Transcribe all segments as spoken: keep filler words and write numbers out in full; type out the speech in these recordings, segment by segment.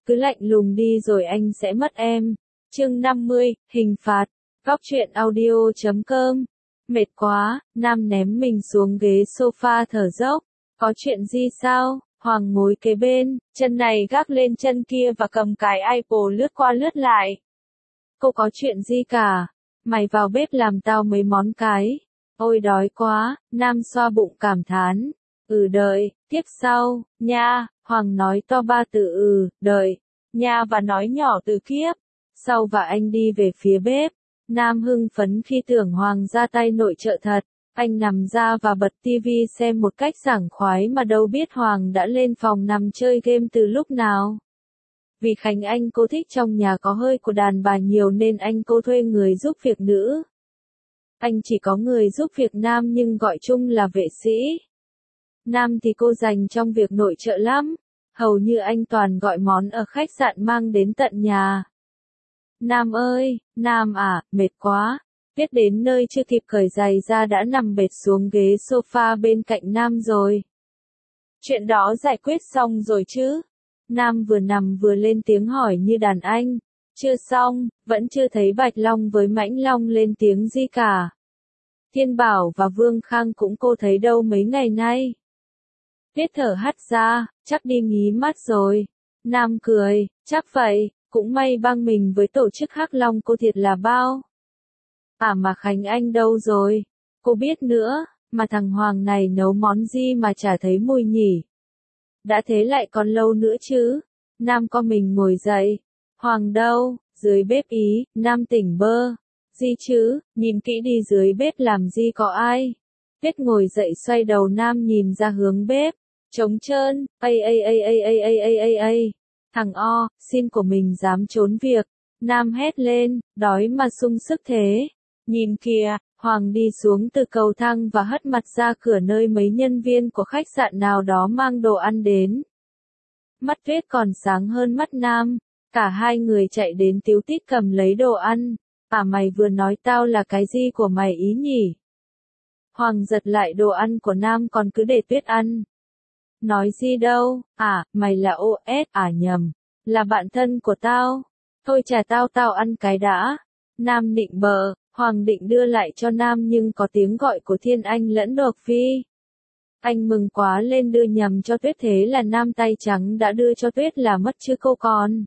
cứ lạnh lùng đi rồi anh sẽ mất em. Chương năm mươi, hình phạt. Góc truyện audio chấm com. Mệt quá, Nam ném mình xuống ghế sofa thở dốc. Có chuyện gì sao? Hoàng ngồi kế bên, chân này gác lên chân kia và cầm cái iPod lướt qua lướt lại. Cô có chuyện gì cả? Mày vào bếp làm tao mấy món cái. Ôi đói quá, Nam xoa bụng cảm thán. Ừ đợi, tiếp sau, nha, Hoàng nói to ba từ ừ, đợi, nha và nói nhỏ từ kiếp. Sau và anh đi về phía bếp. Nam hưng phấn khi tưởng Hoàng ra tay nội trợ thật. Anh nằm ra và bật tivi xem một cách sảng khoái mà đâu biết Hoàng đã lên phòng nằm chơi game từ lúc nào. Vì Khánh Anh cô thích trong nhà có hơi của đàn bà nhiều nên anh cô thuê người giúp việc nữ. Anh chỉ có người giúp việc nam nhưng gọi chung là vệ sĩ. Nam thì cô dành trong việc nội trợ lắm. Hầu như anh toàn gọi món ở khách sạn mang đến tận nhà. Nam ơi, Nam à, mệt quá. Biết đến nơi chưa kịp cởi giày ra đã nằm bệt xuống ghế sofa bên cạnh Nam rồi. Chuyện đó giải quyết xong rồi chứ? Nam vừa nằm vừa lên tiếng hỏi như đàn anh. Chưa xong, vẫn chưa thấy Bạch Long với Mãnh Long lên tiếng gì cả. Thiên Bảo và Vương Khang cũng cô thấy đâu mấy ngày nay. Biết thở hắt ra, chắc đi nghí mắt rồi. Nam cười, chắc vậy, cũng may băng mình với tổ chức Hắc Long cô thiệt là bao. À mà Khánh Anh đâu rồi? Cô biết nữa, mà thằng Hoàng này nấu món gì mà chả thấy mùi nhỉ? Đã thế lại còn lâu nữa chứ? Nam co mình ngồi dậy. Hoàng đâu? Dưới bếp ý, Nam tỉnh bơ. Gì chứ, nhìn kỹ đi dưới bếp làm gì có ai? Tuyết ngồi dậy xoay đầu Nam nhìn ra hướng bếp. Trống trơn, ây ây ây ây ây ây ây ây ây. Thằng O, xin của mình dám trốn việc. Nam hét lên, đói mà sung sức thế. Nhìn kìa, Hoàng đi xuống từ cầu thang và hất mặt ra cửa nơi mấy nhân viên của khách sạn nào đó mang đồ ăn đến. Mắt Tuyết còn sáng hơn mắt Nam. Cả hai người chạy đến tíu tít cầm lấy đồ ăn. À mày vừa nói tao là cái gì của mày ý nhỉ? Hoàng giật lại đồ ăn của Nam còn cứ để Tuyết ăn. Nói gì đâu, à, mày là ô ét, à nhầm, là bạn thân của tao. Thôi trả tao tao ăn cái đã. Nam định bợ, Hoàng định đưa lại cho Nam nhưng có tiếng gọi của Thiên Anh lẫn Độc Phi. Anh mừng quá lên đưa nhầm cho Tuyết thế là Nam tay trắng đã đưa cho Tuyết là mất chứ cô con.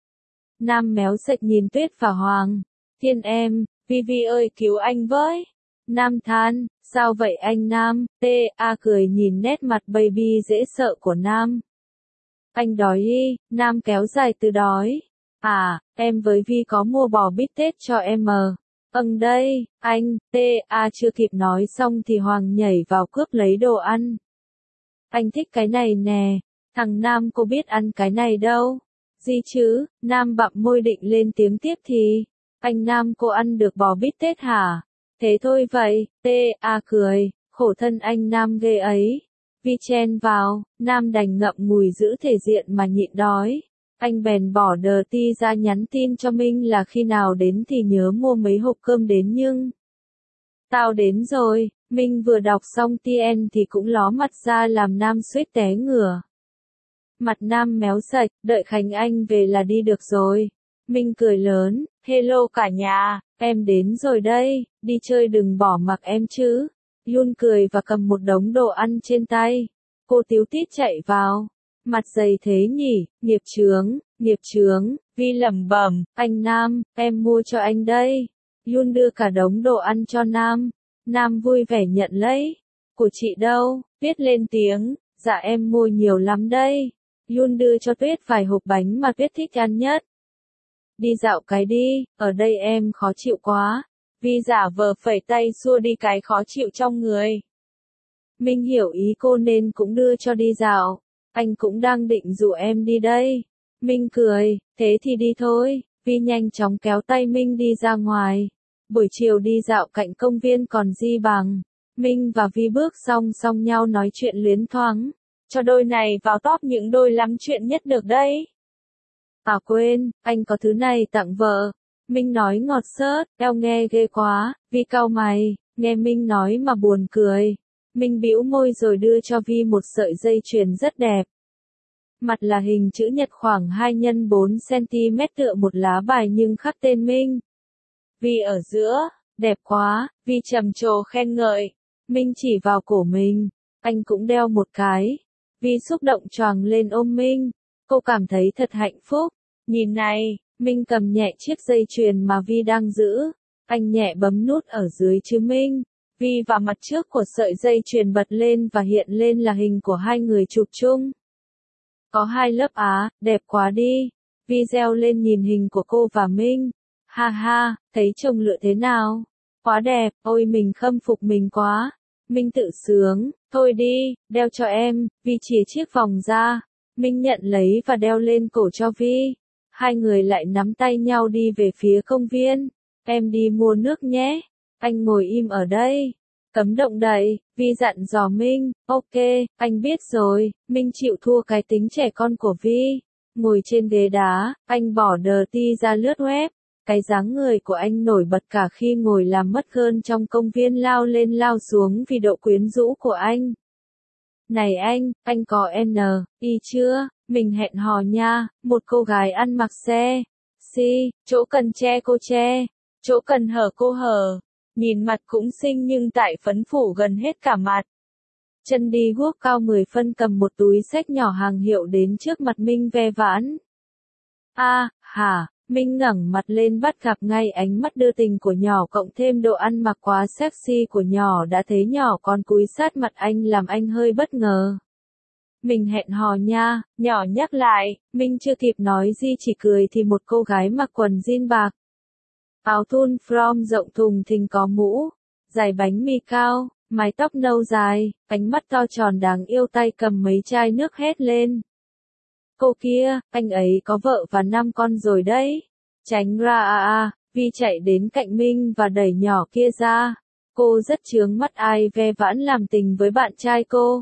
Nam méo sạch nhìn Tuyết và Hoàng. Thiên em, Vi Vi ơi cứu anh với. Nam than, sao vậy anh Nam? Tê A cười nhìn nét mặt baby dễ sợ của Nam. Anh đói đi, Nam kéo dài từ đói. À, em với Vi có mua bò bít tết cho em mờ. Âng đây, anh, Tê A chưa kịp nói xong thì Hoàng nhảy vào cướp lấy đồ ăn. Anh thích cái này nè, thằng Nam cô biết ăn cái này đâu. Gì chứ, Nam bặm môi định lên tiếng tiếp thì. Anh Nam cô ăn được bò bít tết hả? Thế thôi vậy, Tê A cười, khổ thân anh Nam ghê ấy. Vi chen vào, Nam đành ngậm ngùi giữ thể diện mà nhịn đói. Anh bèn bỏ đờ ti ra nhắn tin cho Minh là khi nào đến thì nhớ mua mấy hộp cơm đến nhưng. Tao đến rồi, Minh vừa đọc xong tn thì cũng ló mặt ra làm Nam suýt té ngửa. Mặt Nam méo sạch, đợi Khánh Anh về là đi được rồi. Minh cười lớn, hello cả nhà, em đến rồi đây, đi chơi đừng bỏ mặc em chứ. Yun cười và cầm một đống đồ ăn trên tay. Cô tíu tít chạy vào. Mặt dày thế nhỉ, nghiệp chướng, nghiệp chướng, Vi lẩm bẩm, anh Nam, em mua cho anh đây. Yun đưa cả đống đồ ăn cho Nam. Nam vui vẻ nhận lấy. Của chị đâu? Tuyết lên tiếng, dạ em mua nhiều lắm đây. Yun đưa cho Tuyết vài hộp bánh mà Tuyết thích ăn nhất. Đi dạo cái đi, ở đây em khó chịu quá. Vi giả vờ phẩy tay xua đi cái khó chịu trong người. Minh hiểu ý cô nên cũng đưa cho đi dạo. Anh cũng đang định rủ em đi đây. Minh cười, thế thì đi thôi. Vi nhanh chóng kéo tay Minh đi ra ngoài. Buổi chiều đi dạo cạnh công viên còn gì bằng. Minh và Vi bước song song nhau nói chuyện luyến thoáng. Cho đôi này vào top những đôi lắm chuyện nhất được đấy. À quên, anh có thứ này tặng vợ. Minh nói ngọt xớt, eo nghe ghê quá. Vi cau mày, nghe Minh nói mà buồn cười. Minh bĩu môi rồi đưa cho Vi một sợi dây chuyền rất đẹp. Mặt là hình chữ nhật khoảng hai nhân bốn xăng-ti-mét tựa một lá bài nhưng khắc tên Minh. Vi ở giữa, đẹp quá, Vi trầm trồ khen ngợi. Minh chỉ vào cổ mình, anh cũng đeo một cái. Vi xúc động choàng lên ôm Minh, cô cảm thấy thật hạnh phúc. Nhìn này, Minh cầm nhẹ chiếc dây chuyền mà Vi đang giữ. Anh nhẹ bấm nút ở dưới chữ Minh. Vi và mặt trước của sợi dây chuyền bật lên và hiện lên là hình của hai người chụp chung. Có hai lớp á, đẹp quá đi. Vi reo lên nhìn hình của cô và Minh. Ha ha, thấy chồng lựa thế nào? Quá đẹp, ôi mình khâm phục mình quá. Minh tự sướng, thôi đi, đeo cho em. Vi chìa chiếc vòng ra. Minh nhận lấy và đeo lên cổ cho Vi. Hai người lại nắm tay nhau đi về phía công viên. Em đi mua nước nhé. Anh ngồi im ở đây. Cấm động đậy, Vi dặn dò Minh. Ok, anh biết rồi. Minh chịu thua cái tính trẻ con của Vi. Ngồi trên ghế đá, anh bỏ đờ ti ra lướt web. Cái dáng người của anh nổi bật cả khi ngồi làm mất gơn trong công viên lao lên lao xuống vì độ quyến rũ của anh. Này anh, anh có N, Y chưa? Mình hẹn hò nha. Một cô gái ăn mặc xe. Si, chỗ cần che cô che. Chỗ cần hở cô hở. Nhìn mặt cũng xinh nhưng tại phấn phủ gần hết cả mặt. Chân đi guốc cao mười phân cầm một túi xách nhỏ hàng hiệu đến trước mặt Minh ve vãn. A, à, hả? Minh ngẩng mặt lên bắt gặp ngay ánh mắt đưa tình của nhỏ cộng thêm độ ăn mặc quá sexy của nhỏ đã thấy nhỏ còn cúi sát mặt anh làm anh hơi bất ngờ. Mình hẹn hò nha, nhỏ nhắc lại, Minh chưa kịp nói gì chỉ cười thì một cô gái mặc quần jean bạc. Áo thun from rộng thùng thình có mũ, dài bánh mì cao, mái tóc nâu dài, ánh mắt to tròn đáng yêu tay cầm mấy chai nước hét lên. Cô kia, anh ấy có vợ và năm con rồi đấy. Tránh ra à à, Vi chạy đến cạnh Minh và đẩy nhỏ kia ra. Cô rất chướng mắt ai ve vãn làm tình với bạn trai cô.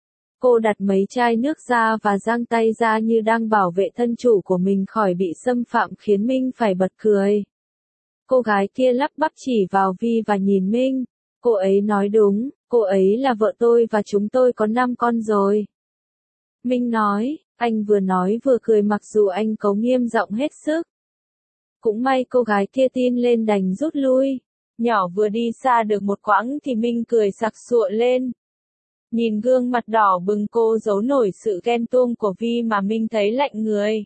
Cô đặt mấy chai nước ra và giang tay ra như đang bảo vệ thân chủ của mình khỏi bị xâm phạm khiến Minh phải bật cười. Cô gái kia lắp bắp chỉ vào Vi và nhìn Minh. Cô ấy nói đúng, cô ấy là vợ tôi và chúng tôi có năm con rồi. Minh nói, anh vừa nói vừa cười mặc dù anh cấu nghiêm giọng hết sức. Cũng may cô gái kia tin lên đành rút lui. Nhỏ vừa đi xa được một quãng thì Minh cười sặc sụa lên. Nhìn gương mặt đỏ bừng cô giấu nổi sự ghen tuông của Vi mà Minh thấy lạnh người.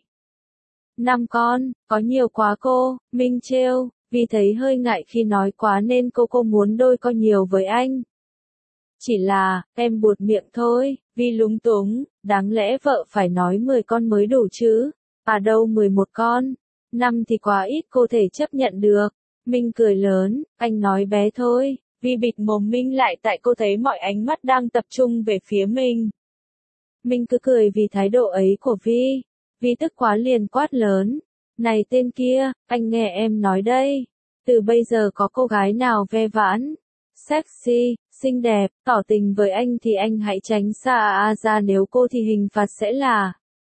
Năm con, có nhiều quá cô, Minh trêu, Vi thấy hơi ngại khi nói quá nên cô cô muốn đôi co nhiều với anh. Chỉ là, em buột miệng thôi, Vi lúng túng, đáng lẽ vợ phải nói mười con mới đủ chứ, à đâu mười một con, năm thì quá ít cô thể chấp nhận được. Minh cười lớn, anh nói bé thôi. Vi bịt mồm Minh lại tại cô thấy mọi ánh mắt đang tập trung về phía mình. Minh cứ cười vì thái độ ấy của Vi. Vi tức quá liền quát lớn. Này tên kia, anh nghe em nói đây. Từ bây giờ có cô gái nào ve vãn, sexy, xinh đẹp, tỏ tình với anh thì anh hãy tránh xa a ra nếu cô thì hình phạt sẽ là.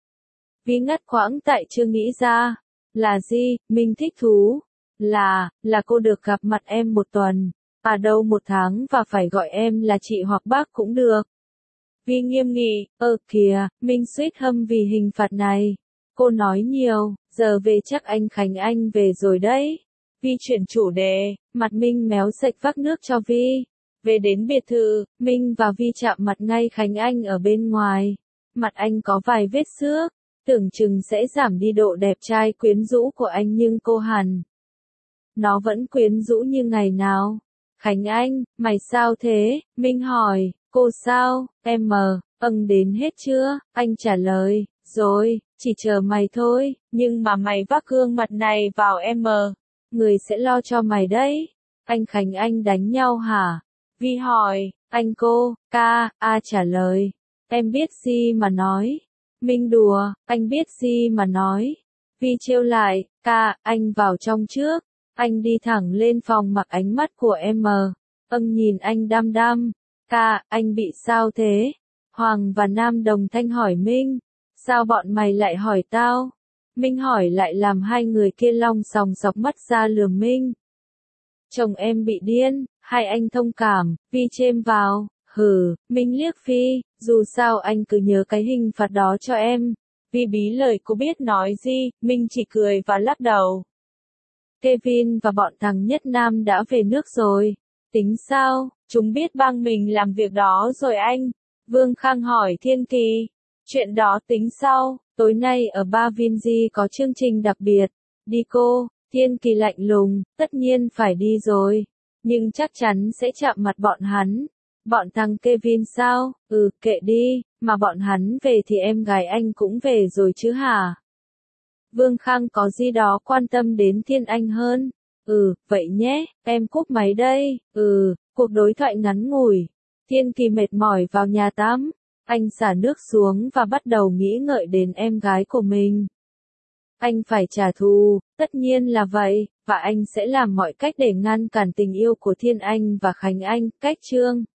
Vi ngắt quãng tại chưa nghĩ ra. Là gì, Minh thích thú. Là, là cô được gặp mặt em một tuần. À đâu một tháng và phải gọi em là chị hoặc bác cũng được. Vi nghiêm nghị, ơ kìa, Minh suýt hâm vì hình phạt này. Cô nói nhiều, giờ về chắc anh Khánh Anh về rồi đấy. Vi chuyển chủ đề, mặt Minh méo sạch vắt nước cho Vi. Về đến biệt thự, Minh và Vi chạm mặt ngay Khánh Anh ở bên ngoài. Mặt anh có vài vết xước, tưởng chừng sẽ giảm đi độ đẹp trai quyến rũ của anh nhưng cô hẳn. Nó vẫn quyến rũ như ngày nào. Khánh Anh, mày sao thế? Minh hỏi, cô sao? Em mờ, âng đến hết chưa? Anh trả lời, rồi, chỉ chờ mày thôi, nhưng mà mày vác gương mặt này vào em mờ. Người sẽ lo cho mày đấy. Anh Khánh Anh đánh nhau hả? Vi hỏi, anh cô, ca, a trả lời. Em biết gì mà nói. Minh đùa, anh biết gì mà nói. Vi trêu lại, ca, anh vào trong trước. Anh đi thẳng lên phòng mặc ánh mắt của em mờ. Âng nhìn anh đăm đăm. Ca, anh bị sao thế? Hoàng và Nam đồng thanh hỏi Minh. Sao bọn mày lại hỏi tao? Minh hỏi lại làm hai người kia long sòng sọc mắt ra lườm Minh. Chồng em bị điên, hai anh thông cảm, Vi chêm vào. Hừ, Minh liếc Phi, dù sao anh cứ nhớ cái hình phạt đó cho em. Vi bí lời cô biết nói gì, Minh chỉ cười và lắc đầu. Kevin và bọn thằng Nhất Nam đã về nước rồi. Tính sao, chúng biết bang mình làm việc đó rồi anh? Vương Khang hỏi Thiên Kỳ. Chuyện đó tính sau, tối nay ở Ba Vinji có chương trình đặc biệt. Đi cô, Thiên Kỳ lạnh lùng, tất nhiên phải đi rồi. Nhưng chắc chắn sẽ chạm mặt bọn hắn. Bọn thằng Kevin sao? Ừ, kệ đi, mà bọn hắn về thì em gái anh cũng về rồi chứ hả? Vương Khang có gì đó quan tâm đến Thiên Anh hơn. Ừ, vậy nhé, em cúp máy đây. Ừ, cuộc đối thoại ngắn ngủi. Thiên Kỳ mệt mỏi vào nhà tắm. Anh xả nước xuống và bắt đầu nghĩ ngợi đến em gái của mình. Anh phải trả thù, tất nhiên là vậy, và anh sẽ làm mọi cách để ngăn cản tình yêu của Thiên Anh và Khánh Anh. Cách chương